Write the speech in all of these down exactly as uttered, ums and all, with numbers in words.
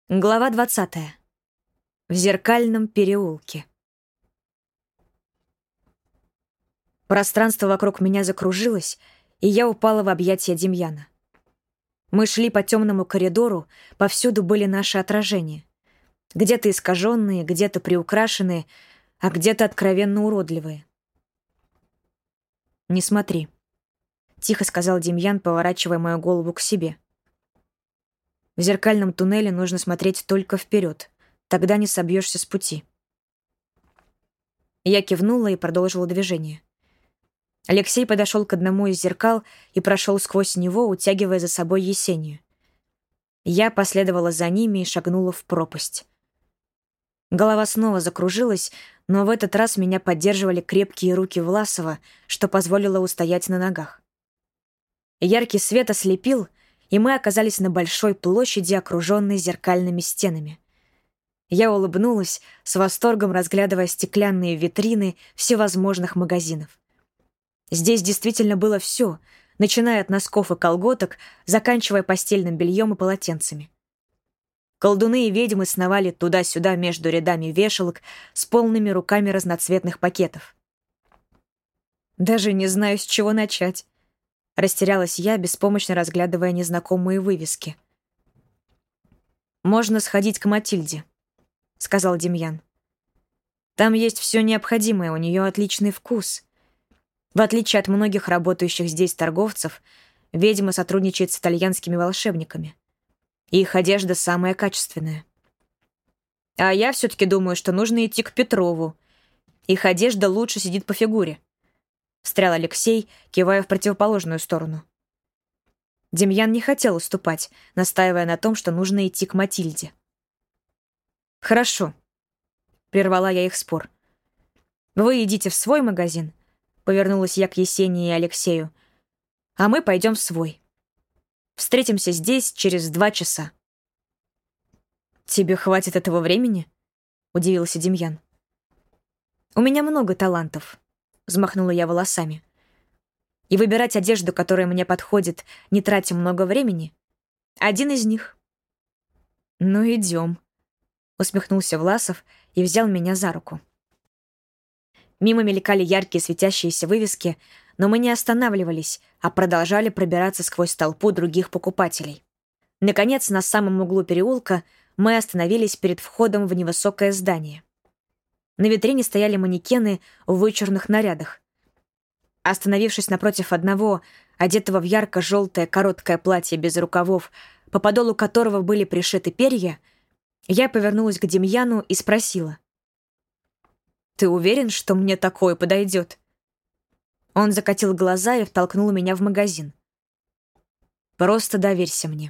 Глава двадцатая. В зеркальном переулке. Пространство вокруг меня закружилось, и я упала в объятия Демьяна. Мы шли по темному коридору, повсюду были наши отражения. Где-то искаженные, где-то приукрашенные, а где-то откровенно уродливые. «Не смотри», — тихо сказал Демьян, поворачивая мою голову к себе. В зеркальном туннеле нужно смотреть только вперед, тогда не собьешься с пути. Я кивнула и продолжила движение. Алексей подошел к одному из зеркал и прошел сквозь него, утягивая за собой Есению. Я последовала за ними и шагнула в пропасть. Голова снова закружилась, но в этот раз меня поддерживали крепкие руки Власова, что позволило устоять на ногах. Яркий свет ослепил, и мы оказались на большой площади, окруженной зеркальными стенами. Я улыбнулась, с восторгом разглядывая стеклянные витрины всевозможных магазинов. Здесь действительно было все, начиная от носков и колготок, заканчивая постельным бельем и полотенцами. Колдуны и ведьмы сновали туда-сюда между рядами вешалок с полными руками разноцветных пакетов. Даже не знаю, с чего начать. Растерялась я, беспомощно разглядывая незнакомые вывески. «Можно сходить к Матильде», — сказал Демьян. «Там есть все необходимое, у нее отличный вкус. В отличие от многих работающих здесь торговцев, ведьма сотрудничает с итальянскими волшебниками. И их одежда самая качественная. А я все-таки думаю, что нужно идти к Петрову. Их одежда лучше сидит по фигуре», — встрял Алексей, кивая в противоположную сторону. Демьян не хотел уступать, настаивая на том, что нужно идти к Матильде. «Хорошо», — прервала я их спор. «Вы идите в свой магазин», — повернулась я к Есении и Алексею, «а мы пойдем в свой. Встретимся здесь через два часа». «Тебе хватит этого времени?» — удивился Демьян. «У меня много талантов», — взмахнула я волосами. «И выбирать одежду, которая мне подходит, не тратя много времени, один из них». «Ну, идем», — усмехнулся Власов и взял меня за руку. Мимо мелькали яркие светящиеся вывески, но мы не останавливались, а продолжали пробираться сквозь толпу других покупателей. Наконец, на самом углу переулка мы остановились перед входом в невысокое здание. На витрине стояли манекены в вычурных нарядах. Остановившись напротив одного, одетого в ярко-желтое короткое платье без рукавов, по подолу которого были пришиты перья, я повернулась к Демьяну и спросила: «Ты уверен, что мне такое подойдет?» Он закатил глаза и втолкнул меня в магазин. «Просто доверься мне».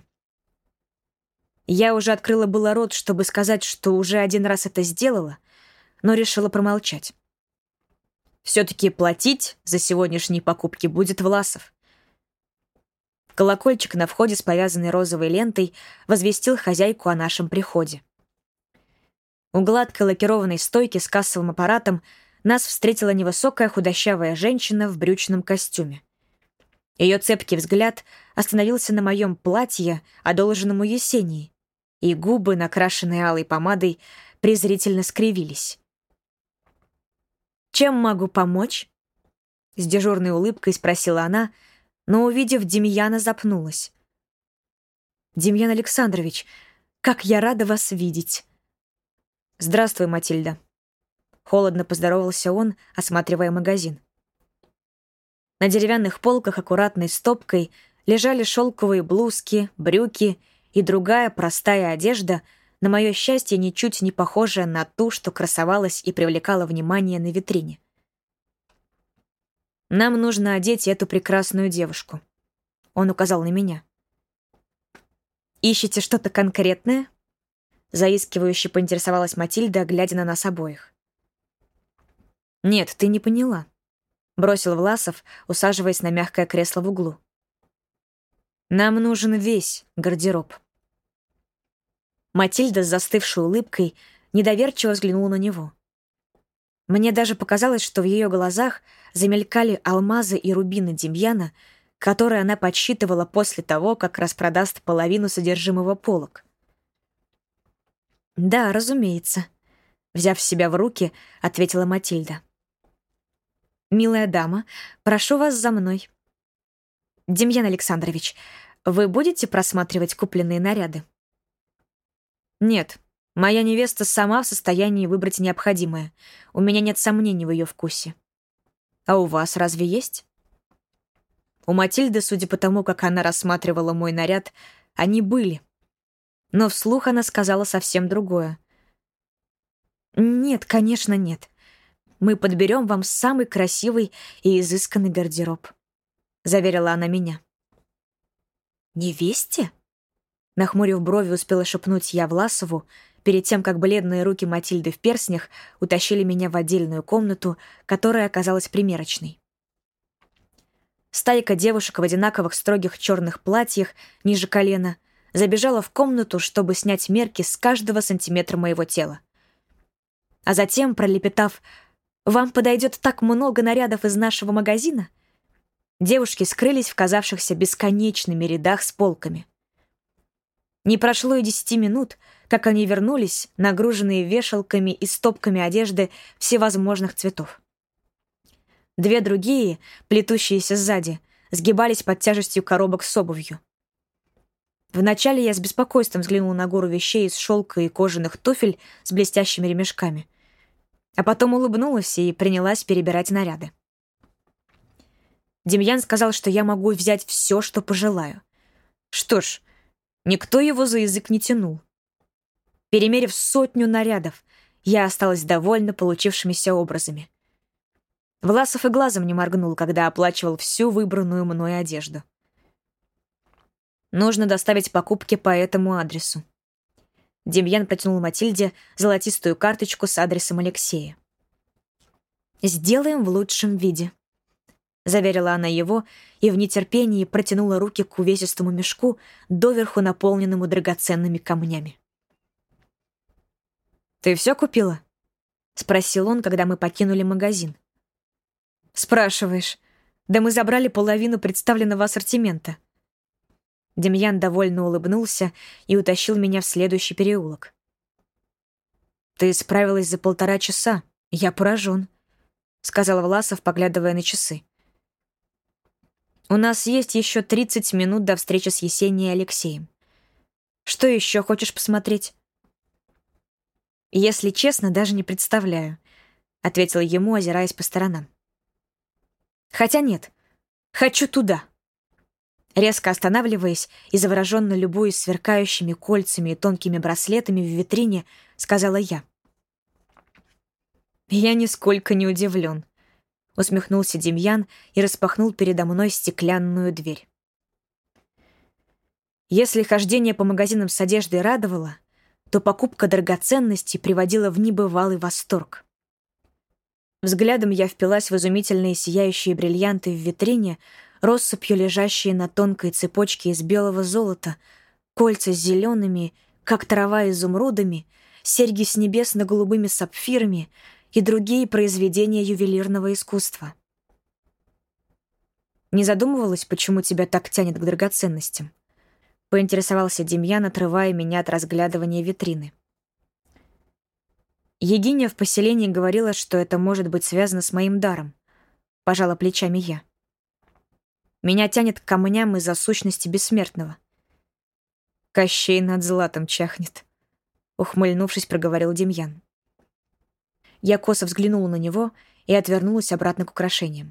Я уже открыла было рот, чтобы сказать, что уже один раз это сделала, но решила промолчать. Все-таки платить за сегодняшние покупки будет Власов. Колокольчик на входе с повязанной розовой лентой возвестил хозяйку о нашем приходе. У гладкой лакированной стойки с кассовым аппаратом нас встретила невысокая худощавая женщина в брючном костюме. Ее цепкий взгляд остановился на моем платье, одолженному Есении, и губы, накрашенные алой помадой, презрительно скривились. «Чем могу помочь?» С дежурной улыбкой спросила она, но, увидев Демьяна, запнулась. «Демьян Александрович, как я рада вас видеть!» «Здравствуй, Матильда!» Холодно поздоровался он, осматривая магазин. На деревянных полках аккуратной стопкой лежали шелковые блузки, брюки и другая простая одежда, на мое счастье, ничуть не похожая на ту, что красовалась и привлекала внимание на витрине. «Нам нужно одеть эту прекрасную девушку», — он указал на меня. «Ищете что-то конкретное?» Заискивающе поинтересовалась Матильда, глядя на нас обоих. «Нет, ты не поняла», — бросил Власов, усаживаясь на мягкое кресло в углу. «Нам нужен весь гардероб». Матильда с застывшей улыбкой недоверчиво взглянула на него. Мне даже показалось, что в ее глазах замелькали алмазы и рубины Демьяна, которые она подсчитывала после того, как распродаст половину содержимого полок. «Да, разумеется», — взяв себя в руки, ответила Матильда. «Милая дама, прошу вас за мной. Демьян Александрович, вы будете просматривать купленные наряды?» «Нет, моя невеста сама в состоянии выбрать необходимое. У меня нет сомнений в ее вкусе. А у вас разве есть?» У Матильды, судя по тому, как она рассматривала мой наряд, они были. Но вслух она сказала совсем другое. «Нет, конечно, нет. Мы подберем вам самый красивый и изысканный гардероб», — заверила она меня. «Невесте?» Нахмурив брови, успела шепнуть я Власову, перед тем, как бледные руки Матильды в перстнях утащили меня в отдельную комнату, которая оказалась примерочной. Стайка девушек в одинаковых строгих черных платьях ниже колена забежала в комнату, чтобы снять мерки с каждого сантиметра моего тела. А затем, пролепетав «Вам подойдет так много нарядов из нашего магазина», девушки скрылись в казавшихся бесконечными рядах с полками. Не прошло и десяти минут, как они вернулись, нагруженные вешалками и стопками одежды всевозможных цветов. Две другие, плетущиеся сзади, сгибались под тяжестью коробок с обувью. Вначале я с беспокойством взглянула на гору вещей из шелка и кожаных туфель с блестящими ремешками, а потом улыбнулась и принялась перебирать наряды. Демьян сказал, что я могу взять все, что пожелаю. Что ж, никто его за язык не тянул. Перемерив сотню нарядов, я осталась довольна получившимися образами. Власов и глазом не моргнул, когда оплачивал всю выбранную мной одежду. Нужно доставить покупки по этому адресу. Демьян протянул Матильде золотистую карточку с адресом Алексея. «Сделаем в лучшем виде», — заверила она его и в нетерпении протянула руки к увесистому мешку, доверху наполненному драгоценными камнями. «Ты все купила?» — спросил он, когда мы покинули магазин. «Спрашиваешь. Да мы забрали половину представленного ассортимента». Демьян довольно улыбнулся и утащил меня в следующий переулок. «Ты справилась за полтора часа. Я поражен», — сказал Власов, поглядывая на часы. «У нас есть еще тридцать минут до встречи с Есенией и Алексеем. Что еще хочешь посмотреть?» «Если честно, даже не представляю», — ответил ему, озираясь по сторонам. «Хотя нет, хочу туда». Резко останавливаясь и завороженно любуясь сверкающими кольцами и тонкими браслетами в витрине, сказала я. «Я нисколько не удивлен», — усмехнулся Демьян и распахнул передо мной стеклянную дверь. Если хождение по магазинам с одеждой радовало, то покупка драгоценностей приводила в небывалый восторг. Взглядом я впилась в изумительные сияющие бриллианты в витрине, россыпью лежащие на тонкой цепочке из белого золота, кольца с зелеными, как трава, изумрудами, серьги с небесно-голубыми сапфирами и другие произведения ювелирного искусства. «Не задумывалась, почему тебя так тянет к драгоценностям?» — поинтересовался Демьян, отрывая меня от разглядывания витрины. Егиня в поселении говорила, что это может быть связано с моим даром. Пожала плечами я. Меня тянет к камням из-за сущности бессмертного. Кощей над златом чахнет. Ухмыльнувшись, проговорил Демьян. Я косо взглянула на него и отвернулась обратно к украшениям.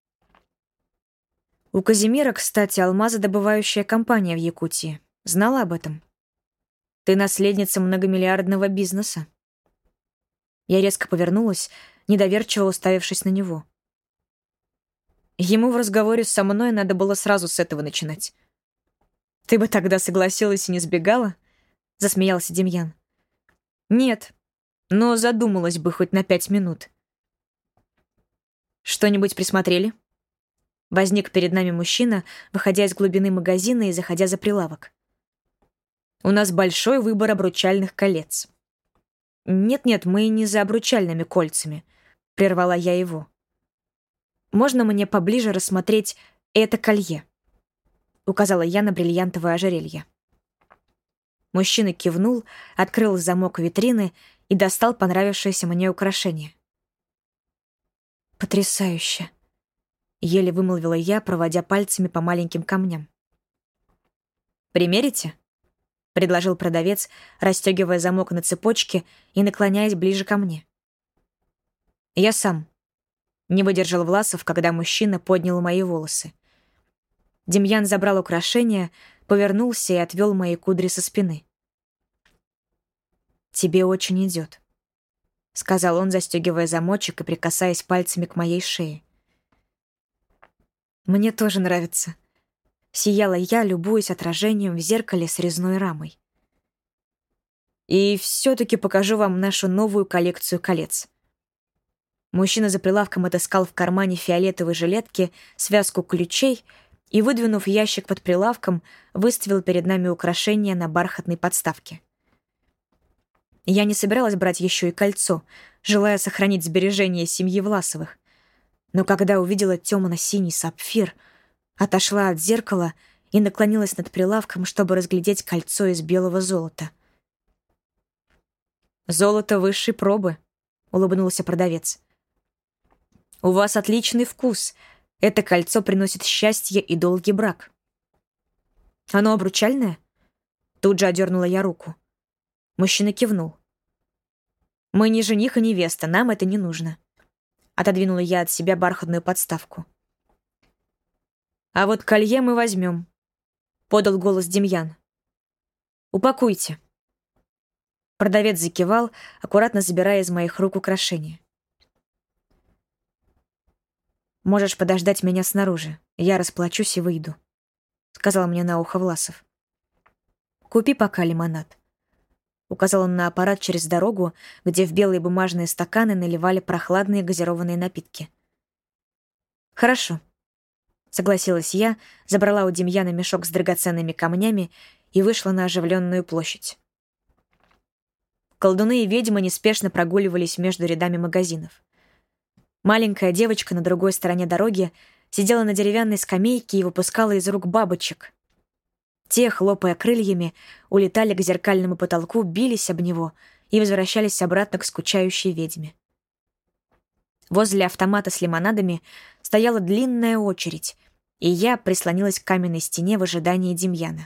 У Казимира, кстати, алмазодобывающая компания в Якутии. Знала об этом? Ты наследница многомиллиардного бизнеса. Я резко повернулась, недоверчиво уставившись на него. Ему в разговоре со мной надо было сразу с этого начинать. «Ты бы тогда согласилась и не сбегала?» — засмеялся Демьян. «Нет, но задумалась бы хоть на пять минут». «Что-нибудь присмотрели?» Возник перед нами мужчина, выходя из глубины магазина и заходя за прилавок. «У нас большой выбор обручальных колец». «Нет-нет, мы не за обручальными кольцами», — прервала я его. «Можно мне поближе рассмотреть это колье?» — указала я на бриллиантовое ожерелье. Мужчина кивнул, открыл замок витрины и достал понравившееся мне украшение. «Потрясающе!» — еле вымолвила я, проводя пальцами по маленьким камням. «Примерите?» — предложил продавец, расстегивая замок на цепочке и наклоняясь ближе ко мне. «Я сам», — не выдержал Власов, когда мужчина поднял мои волосы. Демьян забрал украшение, повернулся и отвел мои кудри со спины. «Тебе очень идет», — сказал он, застегивая замочек и прикасаясь пальцами к моей шее. «Мне тоже нравится», — сияла я, любуясь отражением в зеркале с резной рамой. «И все-таки покажу вам нашу новую коллекцию колец». Мужчина за прилавком отыскал в кармане фиолетовой жилетки связку ключей и, выдвинув ящик под прилавком, выставил перед нами украшения на бархатной подставке. Я не собиралась брать еще и кольцо, желая сохранить сбережения семьи Власовых. Но когда увидела темно-синий сапфир, отошла от зеркала и наклонилась над прилавком, чтобы разглядеть кольцо из белого золота. «Золото высшей пробы», — улыбнулся продавец. «У вас отличный вкус. Это кольцо приносит счастье и долгий брак». «Оно обручальное?» Тут же одернула я руку. Мужчина кивнул. «Мы не жених и невеста, нам это не нужно». Отодвинула я от себя бархатную подставку. «А вот колье мы возьмем», — подал голос Демьян. «Упакуйте». Продавец закивал, аккуратно забирая из моих рук украшения. «Можешь подождать меня снаружи. Я расплачусь и выйду», — сказал мне на ухо Власов. «Купи пока лимонад», — указал он на аппарат через дорогу, где в белые бумажные стаканы наливали прохладные газированные напитки. «Хорошо», — согласилась я, забрала у Демьяна мешок с драгоценными камнями и вышла на оживленную площадь. Колдуны и ведьмы неспешно прогуливались между рядами магазинов. Маленькая девочка на другой стороне дороги сидела на деревянной скамейке и выпускала из рук бабочек. Те, хлопая крыльями, улетали к зеркальному потолку, бились об него и возвращались обратно к скучающей ведьме. Возле автомата с лимонадами стояла длинная очередь, и я прислонилась к каменной стене в ожидании Демьяна.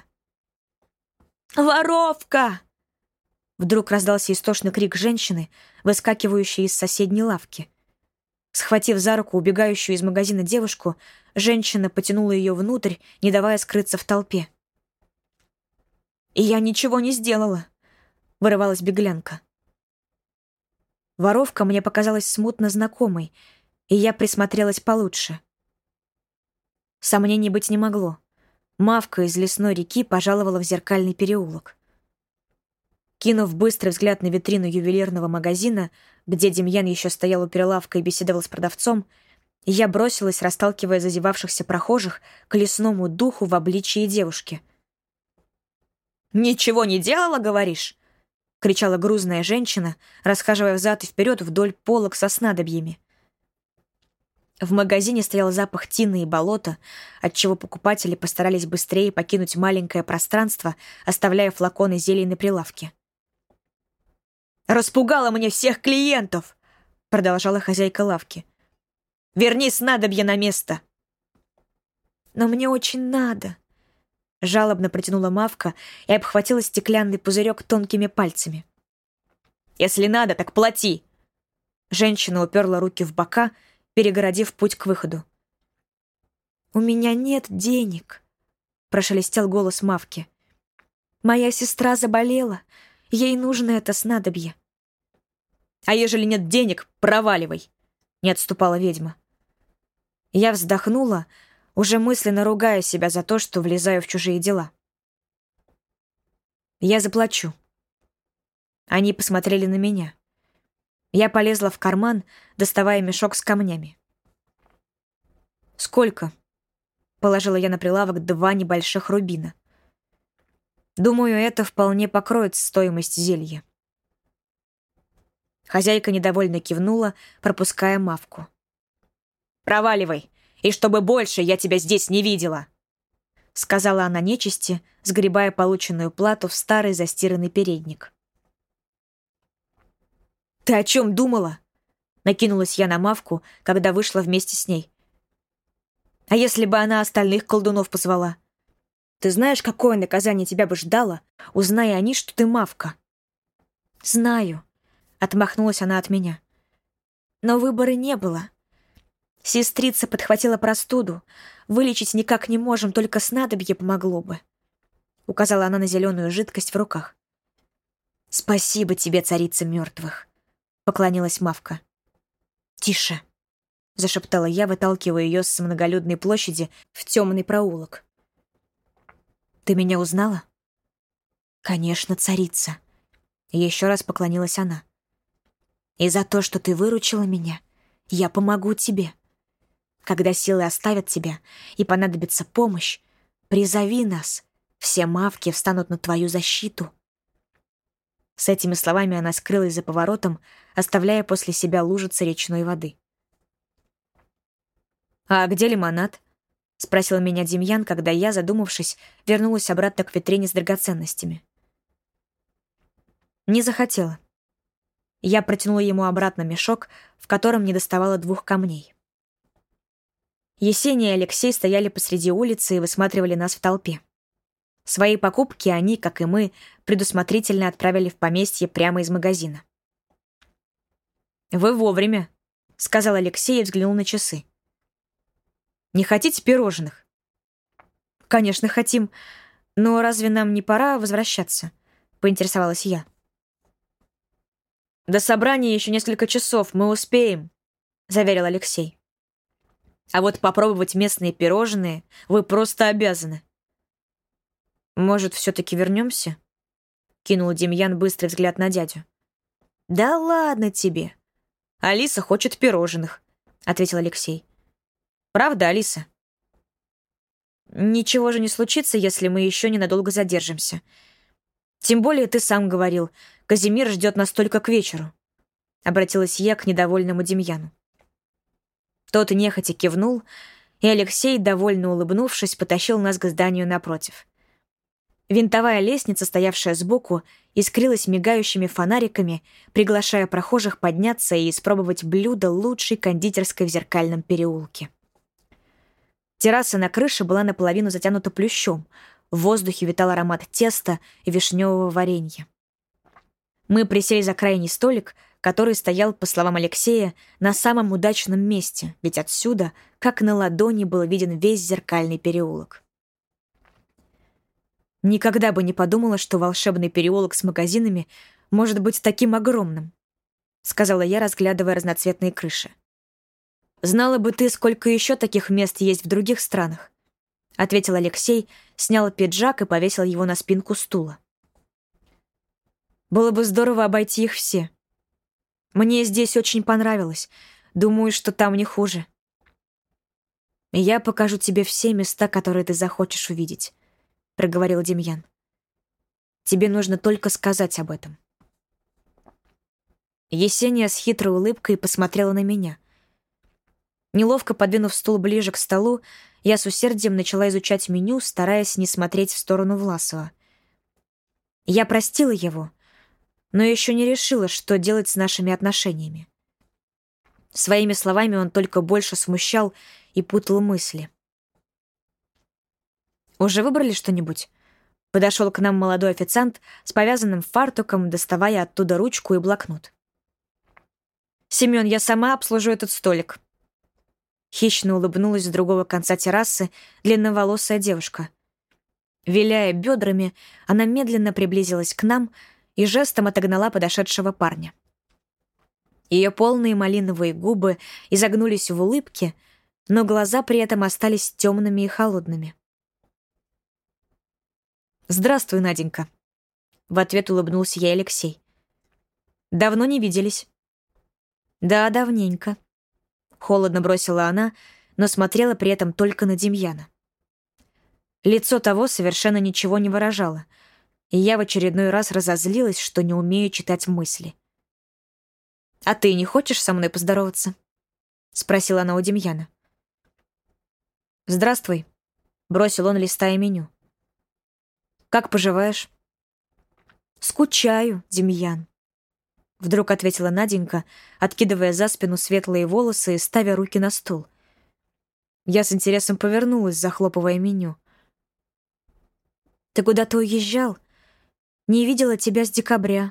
«Воровка!» Вдруг раздался истошный крик женщины, выскакивающей из соседней лавки. Схватив за руку убегающую из магазина девушку, женщина потянула ее внутрь, не давая скрыться в толпе. «И я ничего не сделала», — вырывалась беглянка. Воровка мне показалась смутно знакомой, и я присмотрелась получше. Сомнений быть не могло. Мавка из лесной реки пожаловала в зеркальный переулок. Кинув быстрый взгляд на витрину ювелирного магазина, где Демьян еще стоял у прилавка и беседовал с продавцом, я бросилась, расталкивая зазевавшихся прохожих, к лесному духу в обличии девушки. «Ничего не делала, говоришь?» — кричала грузная женщина, расхаживая взад и вперед вдоль полок со снадобьями. В магазине стоял запах тины и болота, отчего покупатели постарались быстрее покинуть маленькое пространство, оставляя флаконы зелий на прилавке. «Распугала мне всех клиентов!» — продолжала хозяйка лавки. «Верни снадобье на место!» «Но мне очень надо!» — жалобно протянула Мавка и обхватила стеклянный пузырек тонкими пальцами. «Если надо, так плати!» Женщина уперла руки в бока, перегородив путь к выходу. «У меня нет денег!» — прошелестел голос Мавки. «Моя сестра заболела. Ей нужно это снадобье». «А ежели нет денег, проваливай!» — не отступала ведьма. Я вздохнула, уже мысленно ругая себя за то, что влезаю в чужие дела. «Я заплачу». Они посмотрели на меня. Я полезла в карман, доставая мешок с камнями. «Сколько?» — положила я на прилавок два небольших рубина. «Думаю, это вполне покроет стоимость зелья». Хозяйка недовольно кивнула, пропуская Мавку. «Проваливай, и чтобы больше я тебя здесь не видела!» сказала она нечисти, сгребая полученную плату в старый застиранный передник. «Ты о чем думала?» — накинулась я на Мавку, когда вышла вместе с ней. «А если бы она остальных колдунов позвала? Ты знаешь, какое наказание тебя бы ждало, узная они, что ты Мавка?» «Знаю», — отмахнулась она от меня. «Но выбора не было. Сестрица подхватила простуду. Вылечить никак не можем, только снадобье помогло бы», — указала она на зеленую жидкость в руках. «Спасибо тебе, царица мертвых», — поклонилась Мавка. «Тише», — зашептала я, выталкивая ее с многолюдной площади в темный проулок. «Ты меня узнала?» «Конечно, царица», — еще раз поклонилась она. «И за то, что ты выручила меня, я помогу тебе. Когда силы оставят тебя и понадобится помощь, призови нас, все мавки встанут на твою защиту». С этими словами она скрылась за поворотом, оставляя после себя лужицы речной воды. «А где лимонад?» — спросил меня Демьян, когда я, задумавшись, вернулась обратно к витрине с драгоценностями. Не захотела. Я протянула ему обратно мешок, в котором недоставало двух камней. Есения и Алексей стояли посреди улицы и высматривали нас в толпе. Свои покупки они, как и мы, предусмотрительно отправили в поместье прямо из магазина. «Вы вовремя», — сказал Алексей и взглянул на часы. «Не хотите пирожных?» «Конечно, хотим. Но разве нам не пора возвращаться?» — поинтересовалась я. «До собрания еще несколько часов, мы успеем», — заверил Алексей. «А вот попробовать местные пирожные вы просто обязаны». «Может, все-таки вернемся?» — кинул Демьян быстрый взгляд на дядю. «Да ладно тебе. Алиса хочет пирожных», — ответил Алексей. «Правда, Алиса?» «Ничего же не случится, если мы еще ненадолго задержимся. Тем более ты сам говорил, Казимир ждет нас только к вечеру», — обратилась я к недовольному Демьяну. Тот нехотя кивнул, и Алексей, довольно улыбнувшись, потащил нас к зданию напротив. Винтовая лестница, стоявшая сбоку, искрилась мигающими фонариками, приглашая прохожих подняться и испробовать блюдо лучшей кондитерской в Зеркальном переулке. Терраса на крыше была наполовину затянута плющом, в воздухе витал аромат теста и вишневого варенья. Мы присели за крайний столик, который стоял, по словам Алексея, на самом удачном месте, ведь отсюда, как на ладони, был виден весь Зеркальный переулок. Никогда бы не подумала, что волшебный переулок с магазинами может быть таким огромным, сказала я, разглядывая разноцветные крыши. Знала бы ты, сколько еще таких мест есть в других странах, ответил Алексей, снял пиджак и повесил его на спинку стула. Было бы здорово обойти их все. Мне здесь очень понравилось. Думаю, что там не хуже. Я покажу тебе все места, которые ты захочешь увидеть, проговорил Демьян. Тебе нужно только сказать об этом. Есения с хитрой улыбкой посмотрела на меня. Неловко подвинув стул ближе к столу, я с усердием начала изучать меню, стараясь не смотреть в сторону Власова. Я простила его, но еще не решила, что делать с нашими отношениями. Своими словами он только больше смущал и путал мысли. «Уже выбрали что-нибудь?» Подошел к нам молодой официант с повязанным фартуком, доставая оттуда ручку и блокнот. «Семен, я сама обслужу этот столик». Хищно улыбнулась с другого конца террасы длинноволосая девушка. Виляя бедрами, она медленно приблизилась к нам и жестом отогнала подошедшего парня. Ее полные малиновые губы изогнулись в улыбке, но глаза при этом остались темными и холодными. «Здравствуй, Наденька», — в ответ улыбнулся ей Алексей. «Давно не виделись». «Да, давненько», — холодно бросила она, но смотрела при этом только на Демьяна. Лицо того совершенно ничего не выражало, и я в очередной раз разозлилась, что не умею читать мысли. «А ты не хочешь со мной поздороваться?» — спросила она у Демьяна. «Здравствуй», — бросил он, листая меню. «Как поживаешь?» «Скучаю, Демьян», — вдруг ответила Наденька, откидывая за спину светлые волосы и ставя руки на стул. Я с интересом повернулась, захлопывая меню. «Ты куда-то уезжал? Не видела тебя с декабря».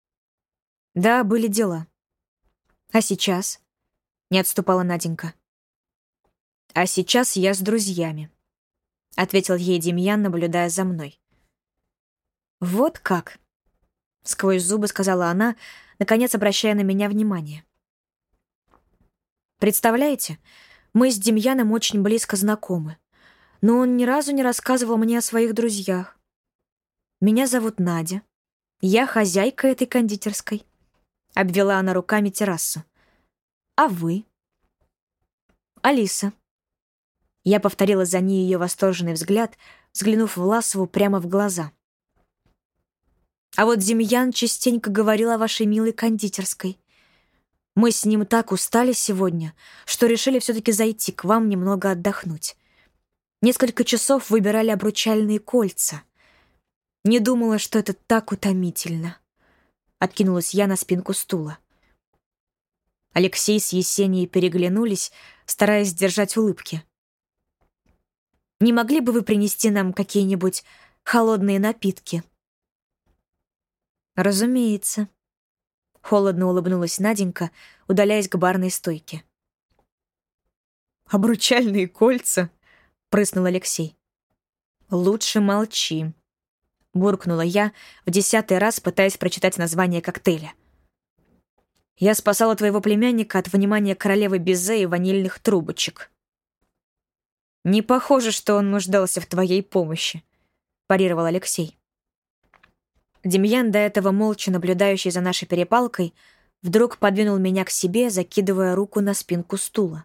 «Да, были дела». «А сейчас?» — не отступала Наденька. «А сейчас я с друзьями», — ответил ей Демьян, наблюдая за мной. «Вот как?» — сквозь зубы сказала она, наконец обращая на меня внимание. «Представляете, мы с Демьяном очень близко знакомы, но он ни разу не рассказывал мне о своих друзьях. Меня зовут Надя, я хозяйка этой кондитерской», — обвела она руками террасу. «А вы?» «Алиса». Я повторила за ней ее восторженный взгляд, взглянув Власову прямо в глаза. «А вот Демьян частенько говорил о вашей милой кондитерской. Мы с ним так устали сегодня, что решили все-таки зайти к вам немного отдохнуть. Несколько часов выбирали обручальные кольца. Не думала, что это так утомительно». Откинулась я на спинку стула. Алексей с Есенией переглянулись, стараясь сдержать улыбки. «Не могли бы вы принести нам какие-нибудь холодные напитки?» «Разумеется», — холодно улыбнулась Наденька, удаляясь к барной стойке. «Обручальные кольца?» — прыснул Алексей. «Лучше молчи», — буркнула я, в десятый раз пытаясь прочитать название коктейля. «Я спасала твоего племянника от внимания королевы Безе и ванильных трубочек». «Не похоже, что он нуждался в твоей помощи», — парировал Алексей. Демьян, до этого молча наблюдающий за нашей перепалкой, вдруг подвинул меня к себе, закидывая руку на спинку стула.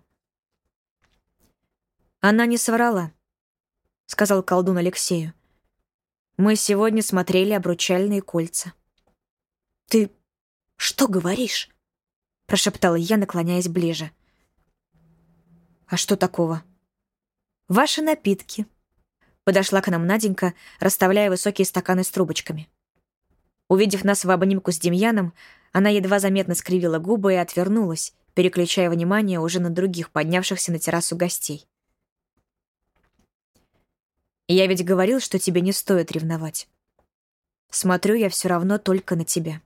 «Она не соврала», — сказал колдун Алексею. «Мы сегодня смотрели обручальные кольца». «Ты что говоришь?» — прошептала я, наклоняясь ближе. «А что такого?» «Ваши напитки», — подошла к нам Наденька, расставляя высокие стаканы с трубочками. Увидев нас в обнимку с Демьяном, она едва заметно скривила губы и отвернулась, переключая внимание уже на других, поднявшихся на террасу гостей. «Я ведь говорил, что тебе не стоит ревновать. Смотрю я все равно только на тебя».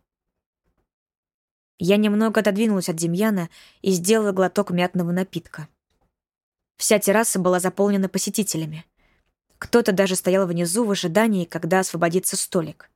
Я немного отодвинулась от Демьяна и сделала глоток мятного напитка. Вся терраса была заполнена посетителями. Кто-то даже стоял внизу в ожидании, когда освободится столик.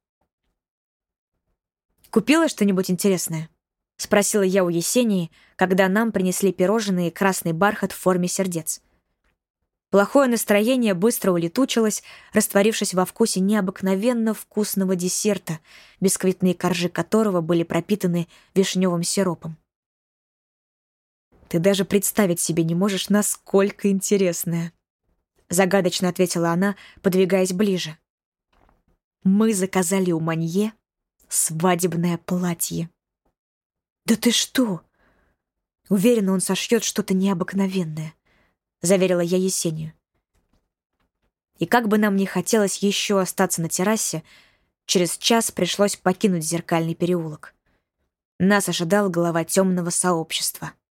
«Купила что-нибудь интересное?» — спросила я у Есении, когда нам принесли пирожные и красный бархат в форме сердец. Плохое настроение быстро улетучилось, растворившись во вкусе необыкновенно вкусного десерта, бисквитные коржи которого были пропитаны вишневым сиропом. «Ты даже представить себе не можешь, насколько интересное», — загадочно ответила она, подвигаясь ближе. «Мы заказали у Манье свадебное платье». «Да ты что? Уверена, он сошьет что-то необыкновенное», — заверила я Есению. И как бы нам ни хотелось еще остаться на террасе, через час пришлось покинуть Зеркальный переулок. Нас ожидал глава темного сообщества.